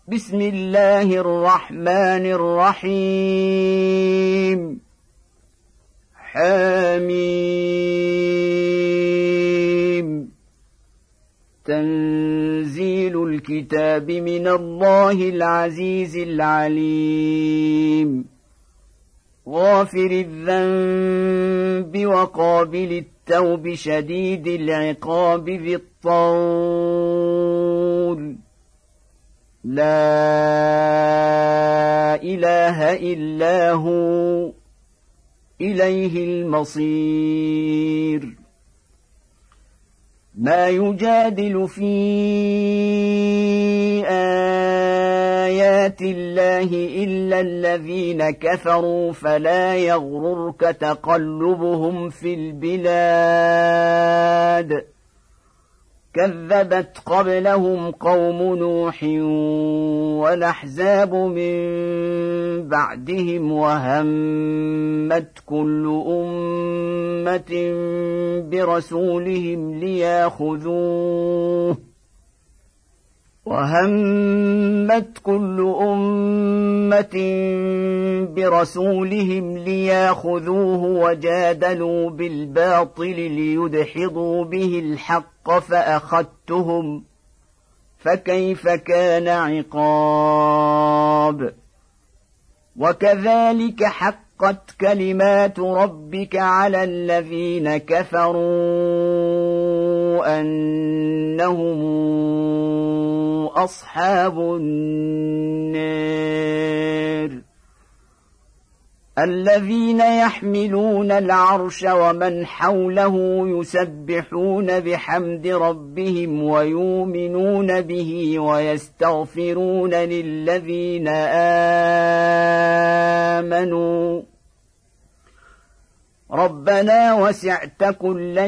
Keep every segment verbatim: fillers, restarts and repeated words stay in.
بسم الله الرحمن الرحيم حميم تنزيل الكتاب من الله العزيز العليم غافر الذنب وقابل التوب شديد العقاب ذي الطول لا إله إلا هو إليه المصير ما يجادل في آيات الله إلا الذين كفروا فلا يغررك تقلبهم في البلاد كذبت قبلهم قوم نوح والأحزاب من بعدهم وهمت كل أمة برسولهم ليأخذوه وهمت كل أمة برسولهم ليأخذوه وجادلوا بالباطل ليدحضوا به الحق فأخذتهم فكيف كان عقاب وكذلك حقت كلمات ربك على الذين كفروا أنهم أصحاب النار الذين يحملون العرش ومن حوله يسبحون بحمد ربهم ويؤمنون به ويستغفرون للذين آمنوا ربنا وسعت كل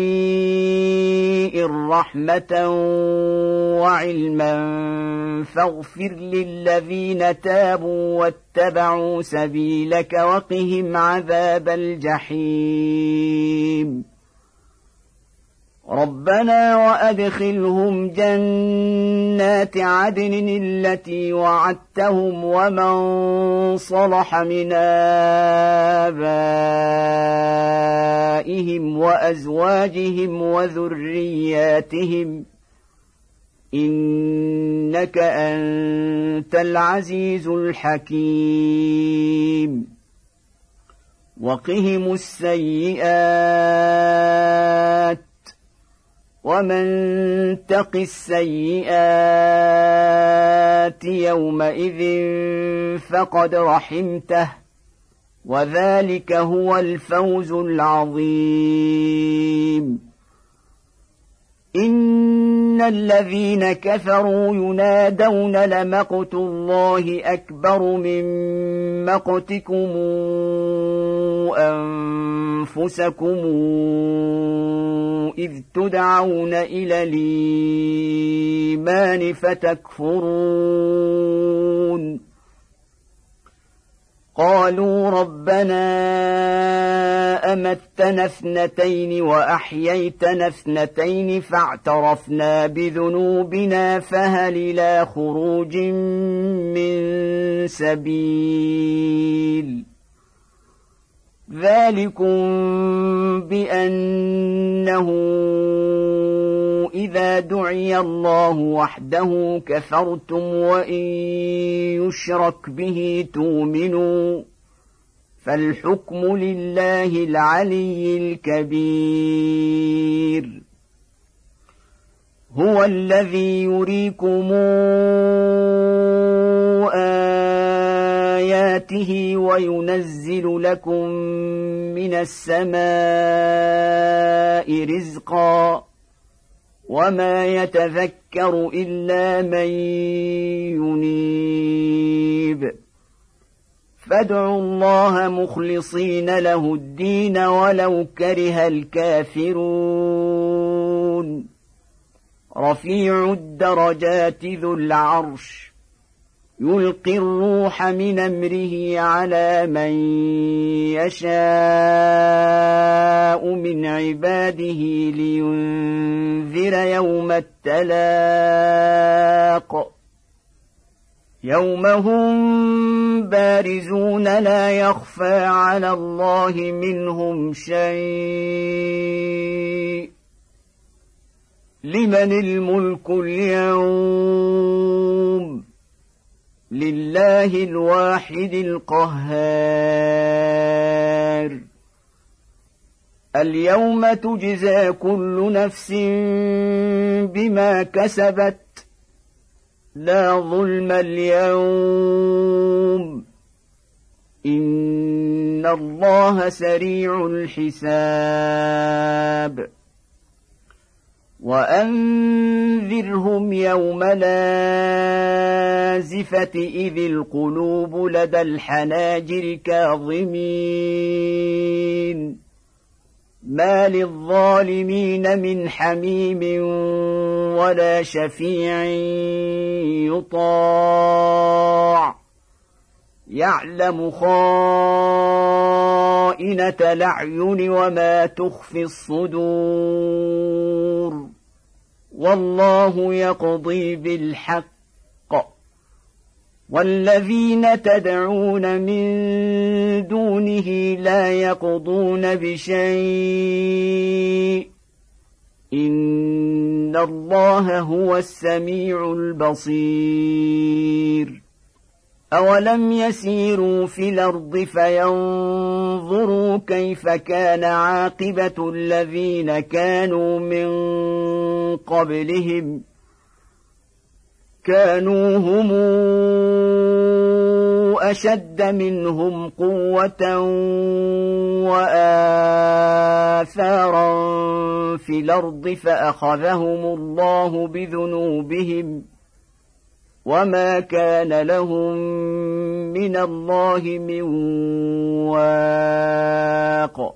شيء رحمة وعلما فاغفر للذين تابوا واتبعوا سبيلك وقهم عذاب الجحيم ربنا وأدخلهم جنات عدن التي وعدتهم ومن صلح من آبائهم وأزواجهم وذرياتهم إنك أنت العزيز الحكيم وقهم السيئات ومن تق السيئات يومئذ فقد رحمته وذلك هو الفوز العظيم إن الذين كفروا ينادون لمقت الله أكبر من مقتكم أنفسكم إذ تدعون إلى الإيمان فتكفرون قالوا ربنا أمتنا اثنتين وأحييتنا اثنتين فاعترفنا بذنوبنا فهل إلى خروج من سبيل ذلكم بأنه إذا دعي الله وحده كفرتم وإن يشرك به تؤمنوا فالحكم لله العلي الكبير هو الذي يريكم آياته وينزل لكم من السماء رزقا وما يتذكر إلا من ينيب فادعوا الله مخلصين له الدين ولو كره الكافرون رفيع الدرجات ذو العرش يلقي الروح من أمره على من يشاء من عباده لينذر يوم التلاق يوم هم بارزون لا يخفى على الله منهم شيء لمن الملك اليوم لله الواحد القهار اليوم تجزى كل نفس بما كسبت لا ظلم اليوم إن الله سريع الحساب وأنذرهم يوم لازفة إذ القلوب لدى الحناجر كاظمين ما للظالمين من حميم ولا شفيع يطاع يعلم خائنة الأعين وما تخفي الصدور والله يقضي بالحق والذين تدعون من دونه لا يقضون بشيء إن الله هو السميع البصير أولم يسيروا في الأرض فينظروا كيف كان عاقبة الذين كانوا من قبلهم كانوا هم أشد منهم قوة وآثارا في الأرض فأخذهم الله بذنوبهم وما كان لهم من الله من واق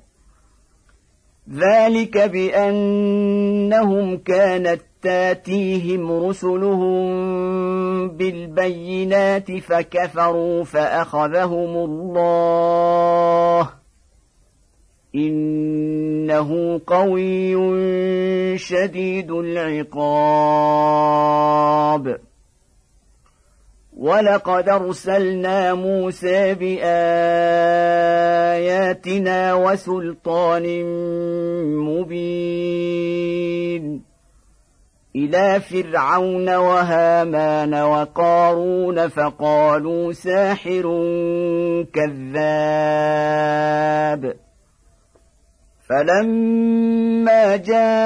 ذلك بأنهم كانت تاتيهم رسلهم بالبينات فكفروا فأخذهم الله إنه قوي شديد العقاب ولقد أرسلنا موسى بآياتنا وسلطان مبين إلى فرعون وهامان وقارون فقالوا ساحر كذاب فلما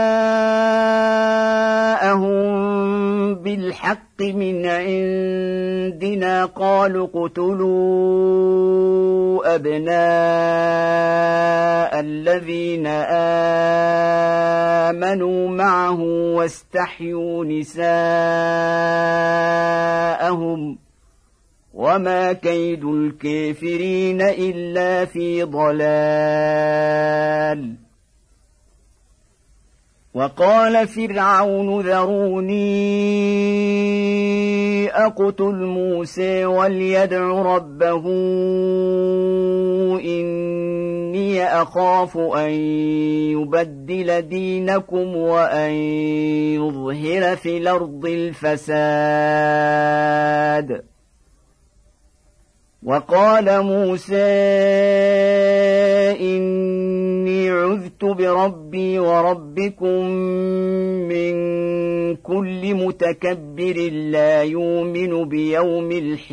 جاءهم بالحق من عندنا قالوا اقتلوا أبناء الذين آمنوا معه واستحيوا نساءهم وما كيد الكافرين إلا في ضلال وقال فرعون ذروني أقتل موسى وليدع ربه إني أخاف أن يبدل دينكم وأن يظهر في الأرض الفساد وقال موسى إني عذت بربي وربكم من كل متكبر لا يؤمن بيوم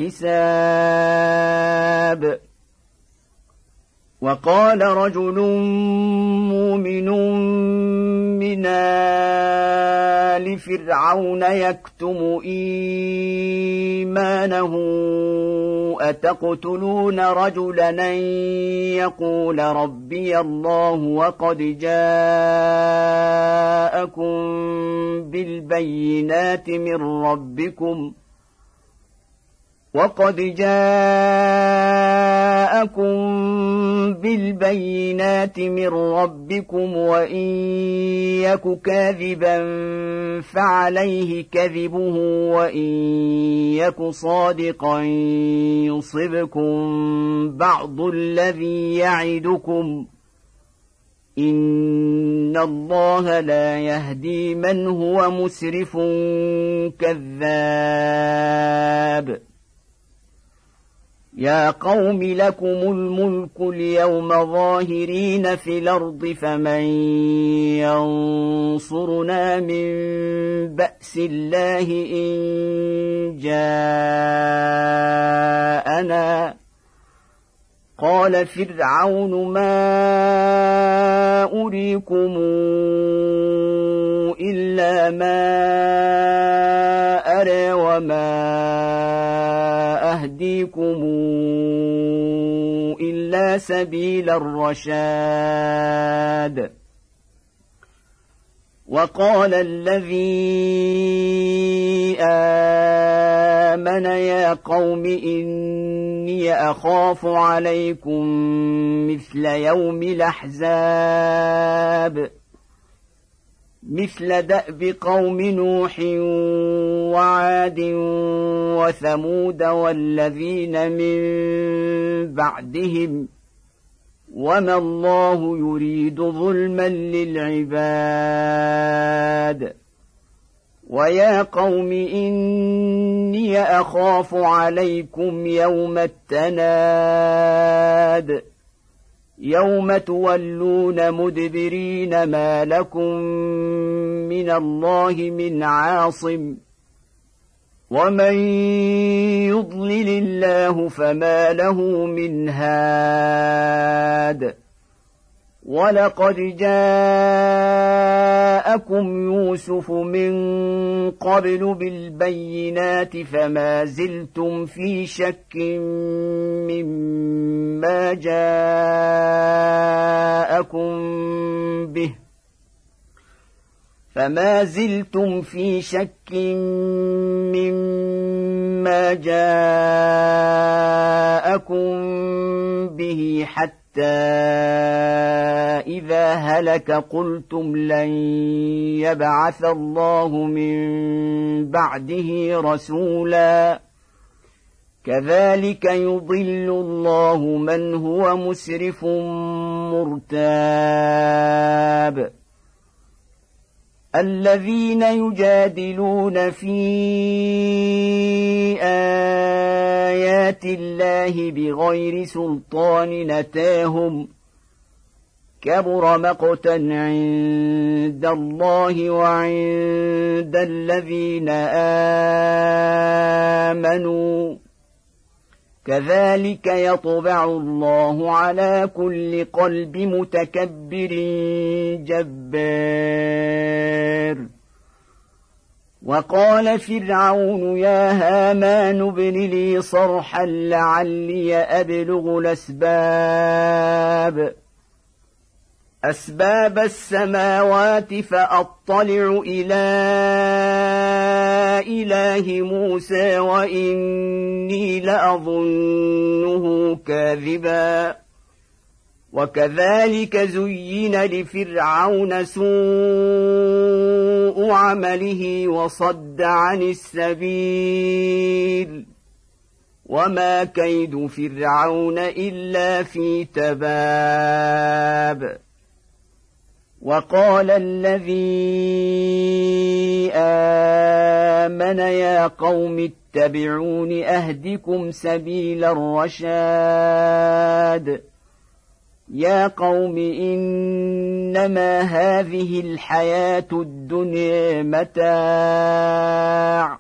الحساب وقال رجل مؤمن من آل فرعون يكتم إيمانه أتقتلون رجلا أن يقول ربي الله وقد جاءكم بالبينات من ربكم وقد جاءكم بالبينات من ربكم وإن يك كاذبا فعليه كذبه وإن يك صادقا يصبكم بعض الذي يعدكم إن الله لا يهدي من هو مسرف كذاب يا قوم لكم الملك اليوم ظاهرين في الأرض فمن ينصرنا من بأس الله إن جاءنا قال فرعون ما أريكم إلا ما أرى وما أهديكم إلا سبيل الرشاد وقال الذي آمن يا قوم إني أخاف عليكم مثل يوم الأحزاب مثل دأب قوم نوح وعاد وثمود والذين من بعدهم وما الله يريد ظلما للعباد ويا قوم إني أخاف عليكم يوم التناد يوم تولون مدبرين ما لكم من الله من عاصم ومن يضلل الله فما له من هاد ولقد جاءكم يوسف من قبل بالبينات فما زلتم في شك مما جاءكم به فما زلتم في شك مما جاءكم به حتى إذا هلك قلتم لن يبعث الله من بعده رسولا كذلك يضل الله من هو مسرف مرتاب الذين يجادلون في آيات الله بغير سلطان أتاهم كبر مقتا عند الله وعند الذين آمنوا كذلك يطبع الله على كل قلب متكبر جبار وقال فرعون يا هامان ابن لي صرحا لعلي أبلغ الأسباب أسباب السماوات فأطلع إلى إله موسى وإني لأظنه كاذبا وكذلك زين لفرعون سوء عمله وصد عن السبيل وما كيد فرعون إلا في تباب وقال الذي آمن يا قوم اتبعون أهدكم سبيل الرشاد يا قوم إنما هذه الحياة الدنيا متاع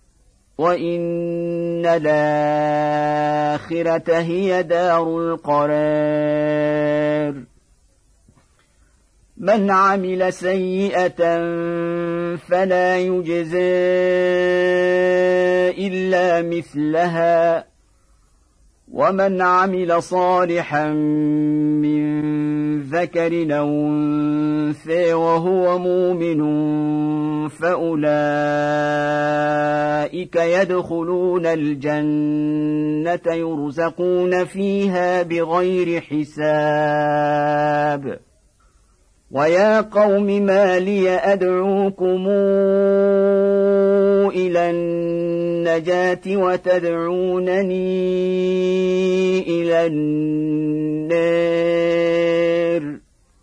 وإن الآخرة هي دار القرار من عمل سيئة فلا يجزى إلا مثلها ومن عمل صالحا من ذكر أو أنثى وهو مؤمن فأولئك يدخلون الجنة يرزقون فيها بغير حساب ويا قوم ما لي أدعوكم إلى النجاة وتدعونني إلى النار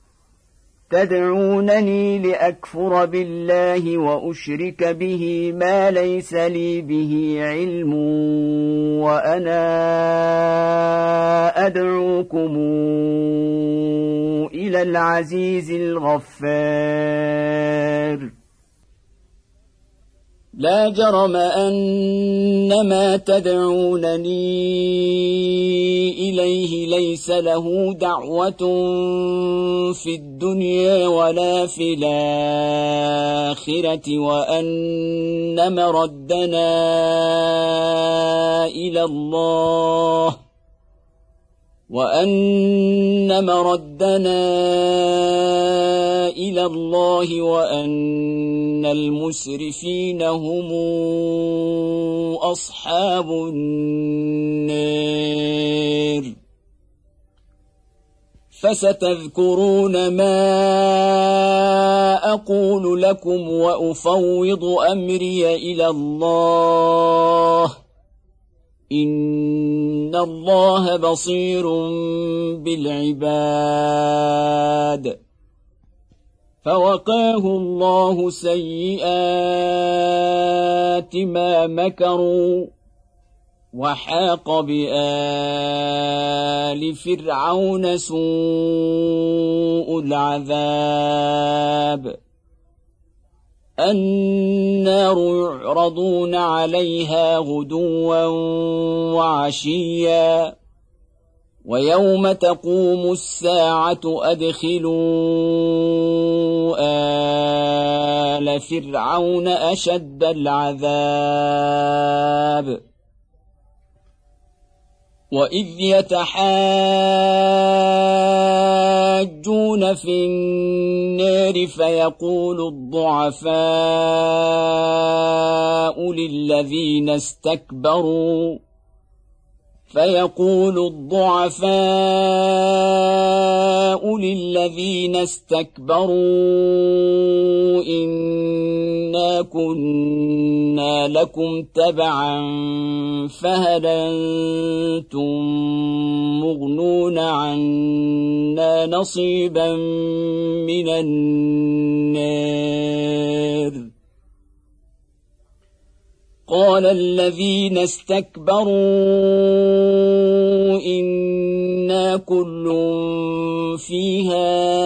تدعونني لأكفر بالله وأشرك به ما ليس لي به علم وأنا أدعوكم إلى العزيز الغفار لا جرم أن ما تدعونني إليه ليس له دعوة في الدنيا ولا في الآخرة وأن مردنا إلى الله وأن مردنا إلى الله وأن المسرفين هم أصحاب النار فستذكرون ما أقول لكم وأفوض أمري إلى الله إن الله بصير بالعباد فوقاه الله سيئات ما مكروا وحاق بآل فرعون سوء العذاب النار يعرضون عليها غدوا وعشيا ويوم تقوم الساعة أدخلوا آل فرعون أشد العذاب وإذ يتحاجون في النار فيقول الضعفاء للذين استكبروا فيقول الضعفاء للذين استكبروا إنا كنا لكم تبعا فهل أنتم مغنون عنا نصيبا من النار قال الذين استكبروا إنا كل فيها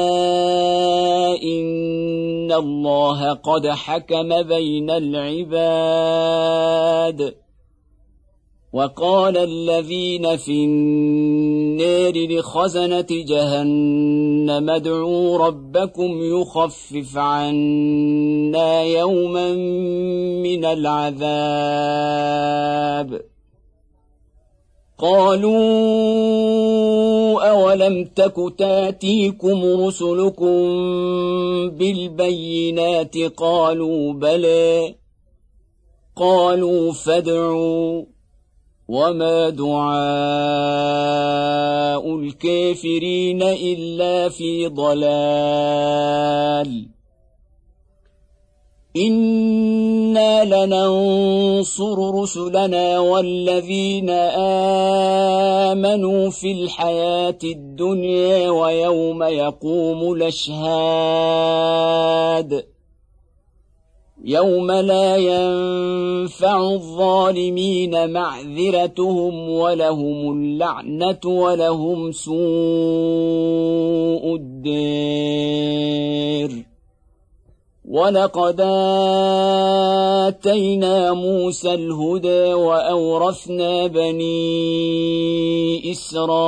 إن الله قد حكم بين العباد وقال الذين في النار لخزنة جهنم ادعوا ربكم يخفف عنا يوما من العذاب قالوا أولم تك تاتيكم رسلكم بالبينات قالوا بلى قالوا فادعوا وما دعاء الكافرين إلا في ضلال إنا لننصر رسلنا والذين آمنوا في الحياة الدنيا ويوم يقوم الأشهاد يوم لا ينفع الظالمين معذرتهم ولهم اللعنة ولهم سوء الدار ولقد آتينا موسى الهدى وأورثنا بني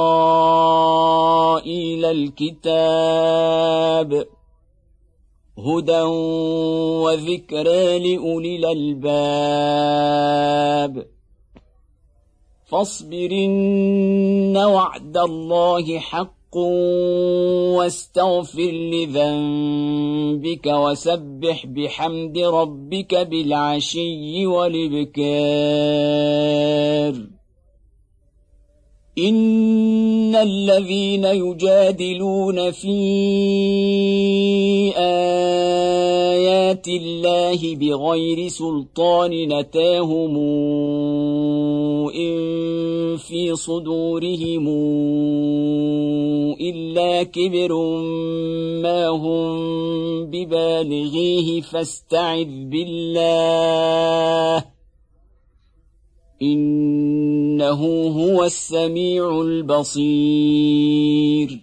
إسرائيل الكتاب هدى وذكرى لأولي الألباب فاصبرن وعد الله حق واستغفر لذنبك وسبح بحمد ربك بالعشي والإبكار إن الذين يجادلون في آيات الله بغير سلطان نتاهم إن في صدورهم إلا كبر ما هم ببالغيه فاستعذ بالله إن إنه هو السميع البصير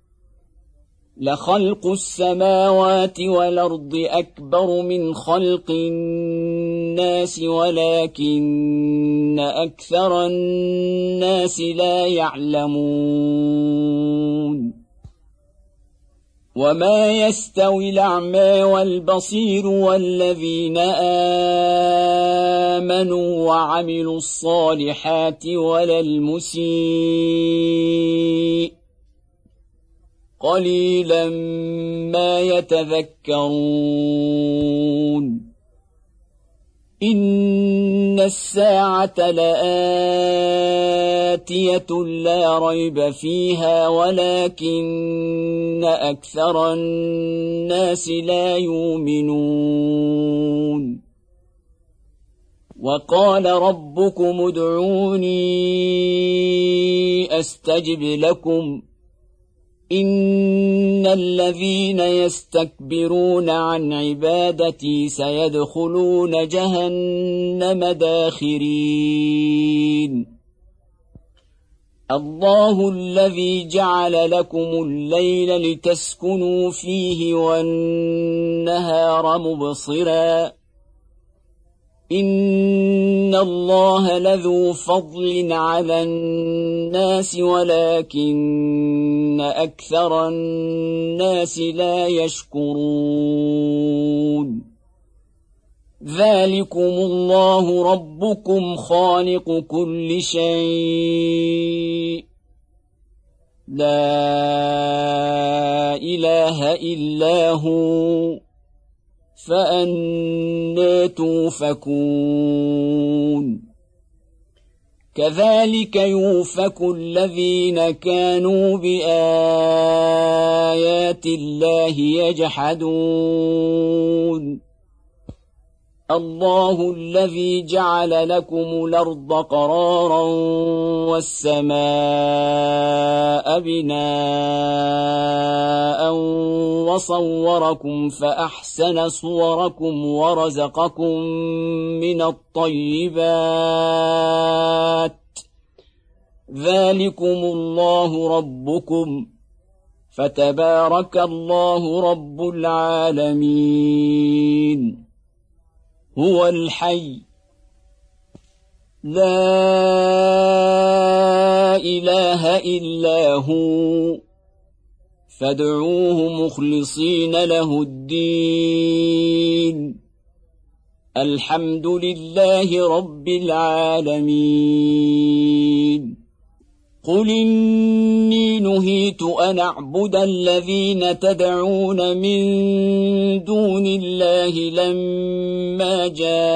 لخلق السماوات والأرض أكبر من خلق الناس ولكن أكثر الناس لا يعلمون وما يستوي الأعمى والبصير والذين آمنوا وعملوا الصالحات ولا المسيء قليلا ما يتذكرون إن الساعة لآتية لا ريب فيها ولكن أكثر الناس لا يؤمنون وقال ربكم ادعوني أستجب لكم إن الذين يستكبرون عن عبادتي سيدخلون جهنم داخرين الله الذي جعل لكم الليل لتسكنوا فيه والنهار مبصرا إن الله لذو فضل على الناس ولكن أكثر الناس لا يشكرون ذلكم الله ربكم خالق كل شيء لا إله إلا هو فأنى توفكون كذلك يؤفك الذين كانوا بآيات الله يجحدون الله الذي جعل لكم الأرض قرارا والسماء بناء وصوركم فأحسن صوركم ورزقكم من الطيبات ذلكم الله ربكم فتبارك الله رب العالمين هو الحي لا إله إلا هو فادعوه مخلصين له الدين الحمد لله رب العالمين قل إني نهيت أن أعبد الذين تدعون من دون الله لما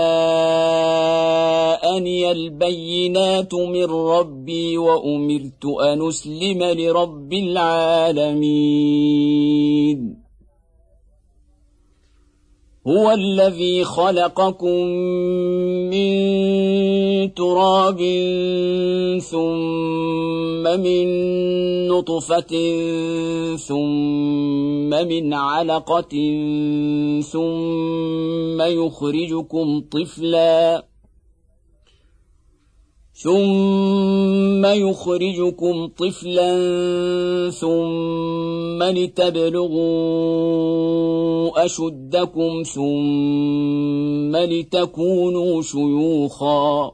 جاءني البينات من ربي وأمرت أن أسلم لرب العالمين هو الذي خلقكم من تراب ثم من نطفة ثم من علقة ثم يخرجكم طفلا ثم يخرجكم طفلا ثم لتبلغوا أشدكم ثم لتكونوا شيوخا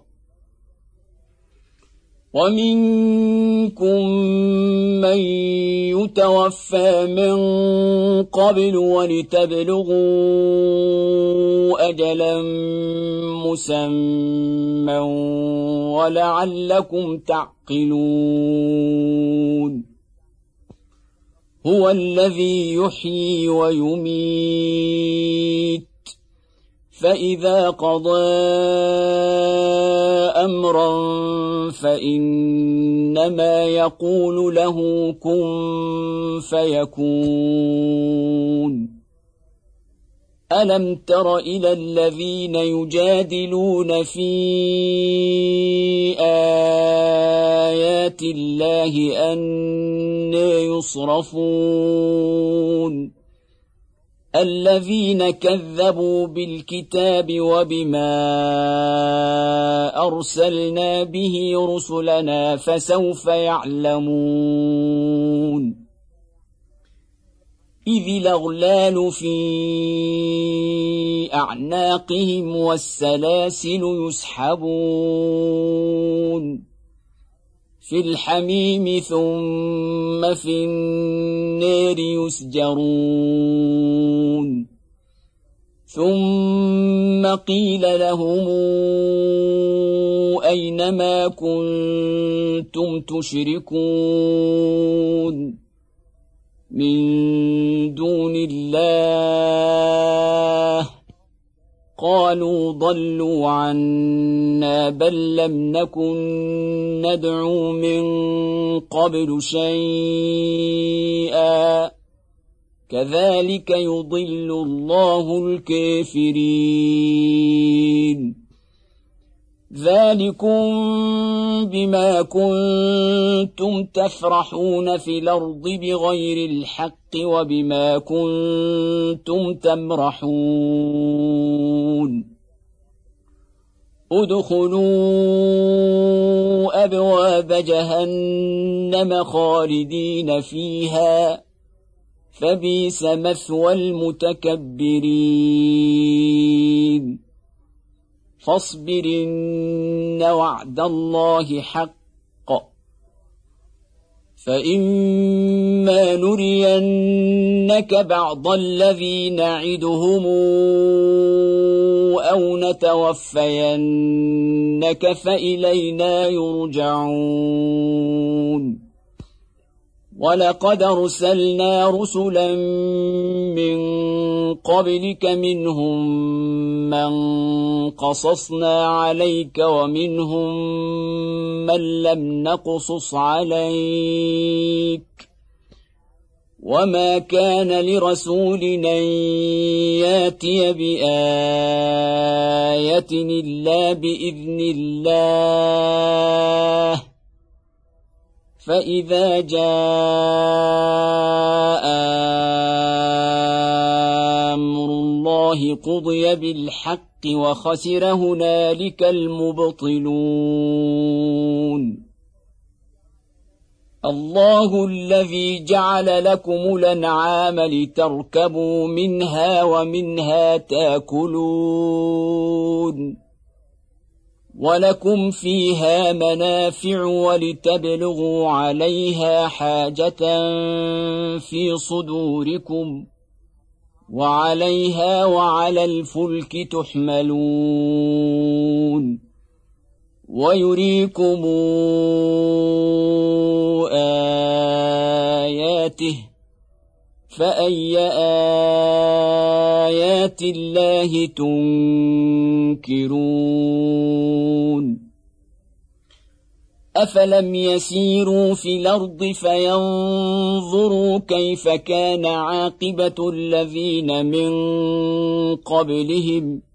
ومنكم من يتوفى من قبل ولتبلغوا أجلا مسمى ولعلكم تعقلون هو الذي يحيي ويميت فإذا قضى أمرا فإنما يقول له كن فيكون ألم تر إلى الذين يجادلون في آيات الله أنى يصرفون الذين كذبوا بالكتاب وبما أرسلنا به رسلنا فسوف يعلمون إذ الأغلال في أعناقهم والسلاسل يسحبون في الحميم ثم في النار يسجرون ثم قيل لهم أين ما كنتم تشركون من دون الله قالوا ضلوا عنا بل لم نكن ندعو من قبل شيئا كذلك يضل الله الكافرين ذلكم بما كنتم تفرحون في الأرض بغير الحق وبما كنتم تمرحون ادخلوا أبواب جهنم خالدين فيها فبئس مثوى المتكبرين فاصبر إن وعد الله حق فإما نرينك بعض الذي نعدهم أو نتوفينك فإلينا يرجعون ولقد أرسلنا رسلا من قبلك منهم من قصصنا عليك ومنهم من لم نقصص عليك وما كان لرسول أن ياتي بآية إلا بإذن الله فإذا جاء أمر الله قضي بالحق وخسر هنالك المبطلون الله الذي جعل لكم الأنعام لتركبوا منها ومنها تأكلون ولكم فيها منافع ولتبلغوا عليها حاجة في صدوركم وعليها وعلى الفلك تحملون ويريكم آياته فأي آيات الله تنكرون أفلم يسيروا في الأرض فينظروا كيف كان عاقبة الذين من قبلهم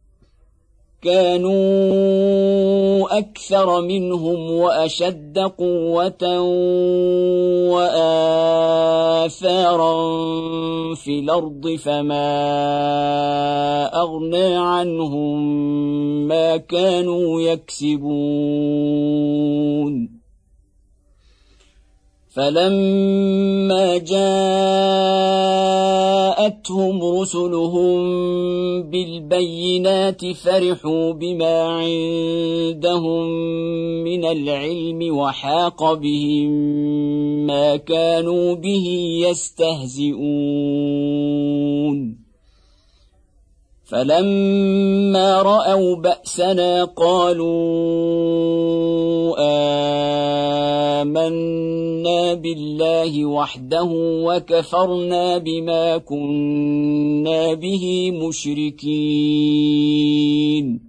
كانوا أكثر منهم وأشد قوة وآثارا في الأرض فما أغنى عنهم ما كانوا يكسبون فلما جاءتهم رسلهم بالبينات فرحوا بما عندهم من العلم وحاق بهم ما كانوا به يستهزئون فلما رأوا بأسنا قالوا آمنا بالله وحده وكفرنا بما كنا به مشركين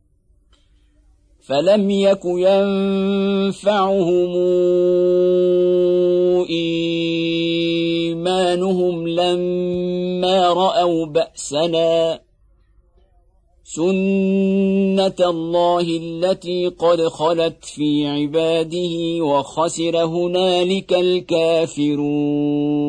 فلم يك ينفعهم إيمانهم لما رأوا بأسنا سنة الله التي قد خلت في عباده وخسر هنالك الكافرون